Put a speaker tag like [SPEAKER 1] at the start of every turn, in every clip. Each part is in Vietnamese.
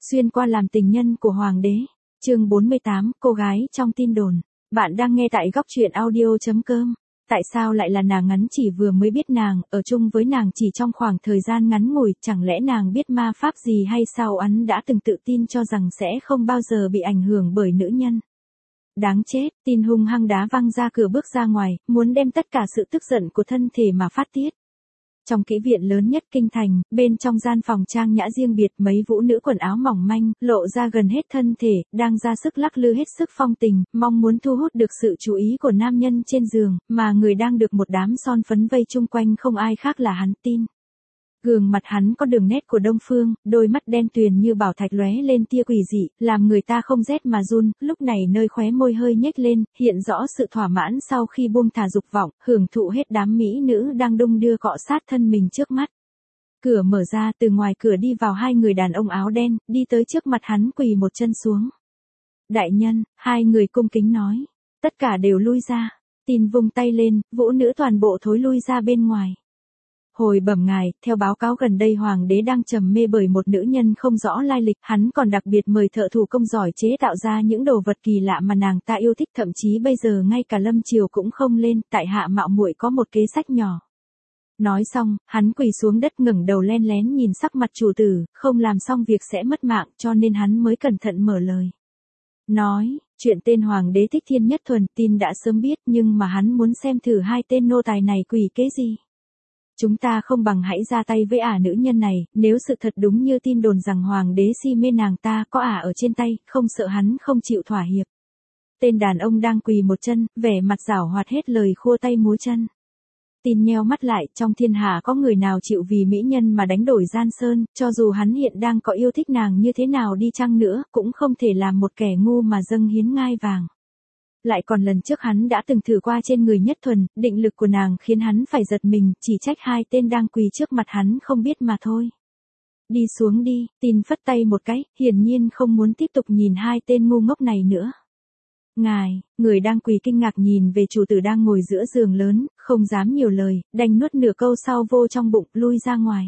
[SPEAKER 1] Xuyên qua làm tình nhân của hoàng đế. Chương 48, cô gái trong tin đồn. Bạn đang nghe tại góc truyện audio.com. Tại sao lại là nàng? Ngắn chỉ vừa mới biết nàng, ở chung với nàng chỉ trong khoảng thời gian ngắn ngủi, chẳng lẽ nàng biết ma pháp gì hay sao? Hắn đã từng tự tin cho rằng sẽ không bao giờ bị ảnh hưởng bởi nữ nhân. Đáng chết, tin hung hăng đá văng ra cửa bước ra ngoài, muốn đem tất cả sự tức giận của thân thể mà phát tiết. Trong kỹ viện lớn nhất kinh thành, bên trong gian phòng trang nhã riêng biệt, mấy vũ nữ quần áo mỏng manh, lộ ra gần hết thân thể, đang ra sức lắc lư hết sức phong tình, mong muốn thu hút được sự chú ý của nam nhân trên giường, mà người đang được một đám son phấn vây chung quanh không ai khác là hắn. Tin. Gương mặt hắn có đường nét của Đông Phương, đôi mắt đen tuyền như bảo thạch lóe lên tia quỷ dị, làm người ta không rét mà run, lúc này nơi khóe môi hơi nhếch lên, hiện rõ sự thỏa mãn sau khi buông thả dục vọng, hưởng thụ hết đám mỹ nữ đang đung đưa cọ sát thân mình trước mắt. Cửa mở ra, từ ngoài cửa đi vào hai người đàn ông áo đen, đi tới trước mặt hắn quỳ một chân xuống. Đại nhân, hai người cung kính nói. Tất cả đều lui ra. Tin vung tay lên, vũ nữ toàn bộ thối lui ra bên ngoài. Hồi bẩm ngài, theo báo cáo gần đây hoàng đế đang trầm mê bởi một nữ nhân không rõ lai lịch, hắn còn đặc biệt mời thợ thủ công giỏi chế tạo ra những đồ vật kỳ lạ mà nàng ta yêu thích, thậm chí bây giờ ngay cả lâm triều cũng không lên, tại hạ mạo muội có một kế sách nhỏ. Nói xong, hắn quỳ xuống đất ngẩng đầu len lén nhìn sắc mặt chủ tử, không làm xong việc sẽ mất mạng, cho nên hắn mới cẩn thận mở lời. Nói, chuyện tên hoàng đế Thích Thiên Nhất Thuần, Tin đã sớm biết, nhưng mà hắn muốn xem thử hai tên nô tài này quỷ kế gì. Chúng ta không bằng hãy ra tay với nữ nhân này, nếu sự thật đúng như tin đồn rằng hoàng đế si mê nàng ta, có ở trên tay, không sợ hắn không chịu thỏa hiệp. Tên đàn ông đang quỳ một chân, vẻ mặt giảo hoạt hết lời khua tay múa chân. Tin nheo mắt lại, trong thiên hạ có người nào chịu vì mỹ nhân mà đánh đổi giang sơn, cho dù hắn hiện đang có yêu thích nàng như thế nào đi chăng nữa, cũng không thể làm một kẻ ngu mà dâng hiến ngai vàng. Lại còn lần trước hắn đã từng thử qua trên người Nhất Thuần, định lực của nàng khiến hắn phải giật mình, chỉ trách hai tên đang quỳ trước mặt hắn không biết mà thôi. Đi xuống đi, Tin phất tay một cái, hiển nhiên không muốn tiếp tục nhìn hai tên ngu ngốc này nữa. Ngài, người đang quỳ kinh ngạc nhìn về chủ tử đang ngồi giữa giường lớn, không dám nhiều lời, đành nuốt nửa câu sau vô trong bụng, lui ra ngoài.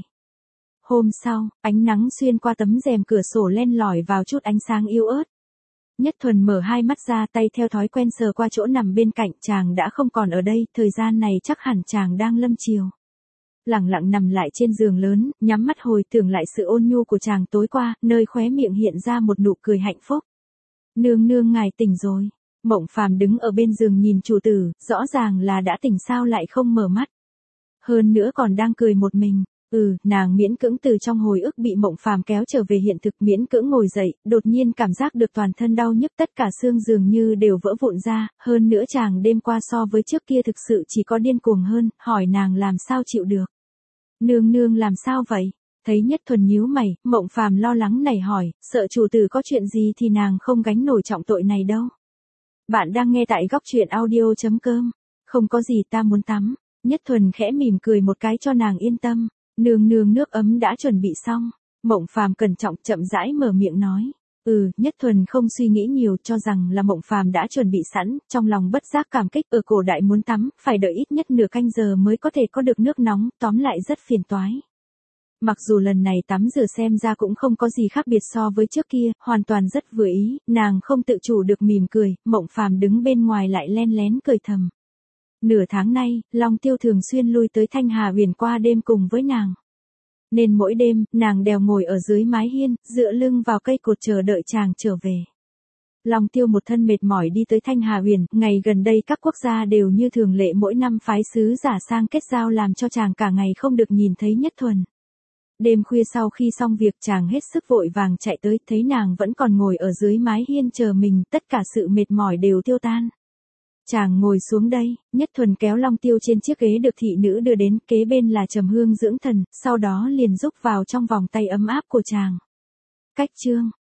[SPEAKER 1] Hôm sau, ánh nắng xuyên qua tấm rèm cửa sổ len lỏi vào chút ánh sáng yếu ớt. Nhất Thuần mở hai mắt ra, tay theo thói quen sờ qua chỗ nằm bên cạnh, chàng đã không còn ở đây, thời gian này chắc hẳn chàng đang lâm triều. Lẳng lặng nằm lại trên giường lớn, nhắm mắt hồi tưởng lại sự ôn nhu của chàng tối qua, nơi khóe miệng hiện ra một nụ cười hạnh phúc. Nương nương ngài tỉnh rồi. Mộng Phàm đứng ở bên giường nhìn chủ tử, rõ ràng là đã tỉnh sao lại không mở mắt. Hơn nữa còn đang cười một mình. Nàng miễn cưỡng từ trong hồi ức bị Mộng Phàm kéo trở về hiện thực, miễn cưỡng ngồi dậy, đột nhiên cảm giác được toàn thân đau nhức, tất cả xương dường như đều vỡ vụn ra, hơn nữa chàng đêm qua so với trước kia thực sự chỉ có điên cuồng hơn, hỏi nàng làm sao chịu được. Nương nương làm sao vậy? Thấy Nhất Thuần nhíu mày, Mộng Phàm lo lắng nảy hỏi, sợ chủ tử có chuyện gì thì nàng không gánh nổi trọng tội này đâu. Bạn đang nghe tại góc truyện audio.com. Không có gì, ta muốn tắm. Nhất Thuần khẽ mỉm cười một cái cho nàng yên tâm. Nương nương nước ấm đã chuẩn bị xong. Mộng Phàm cẩn trọng chậm rãi mở miệng nói. Nhất Thuần không suy nghĩ nhiều, cho rằng là Mộng Phàm đã chuẩn bị sẵn, trong lòng bất giác cảm kích. Ở cổ đại muốn tắm, phải đợi ít nhất nửa canh giờ mới có thể có được nước nóng, tóm lại rất phiền toái. Mặc dù lần này tắm rửa xem ra cũng không có gì khác biệt so với trước kia, hoàn toàn rất vừa ý, nàng không tự chủ được mỉm cười, Mộng Phàm đứng bên ngoài lại len lén cười thầm. Nửa tháng nay, Long Tiêu thường xuyên lui tới Thanh Hà Huyền qua đêm cùng với nàng. Nên mỗi đêm, nàng đều ngồi ở dưới mái hiên, dựa lưng vào cây cột chờ đợi chàng trở về. Long Tiêu một thân mệt mỏi đi tới Thanh Hà Huyền, ngày gần đây các quốc gia đều như thường lệ mỗi năm phái sứ giả sang kết giao làm cho chàng cả ngày không được nhìn thấy Nhất Thuần. Đêm khuya sau khi xong việc chàng hết sức vội vàng chạy tới, thấy nàng vẫn còn ngồi ở dưới mái hiên chờ mình, tất cả sự mệt mỏi đều tiêu tan. Chàng ngồi xuống đây, Nhất Thuần kéo Long Tiêu trên chiếc ghế được thị nữ đưa đến, kế bên là trầm hương dưỡng thần, sau đó liền rúc vào trong vòng tay ấm áp của chàng. Cách chương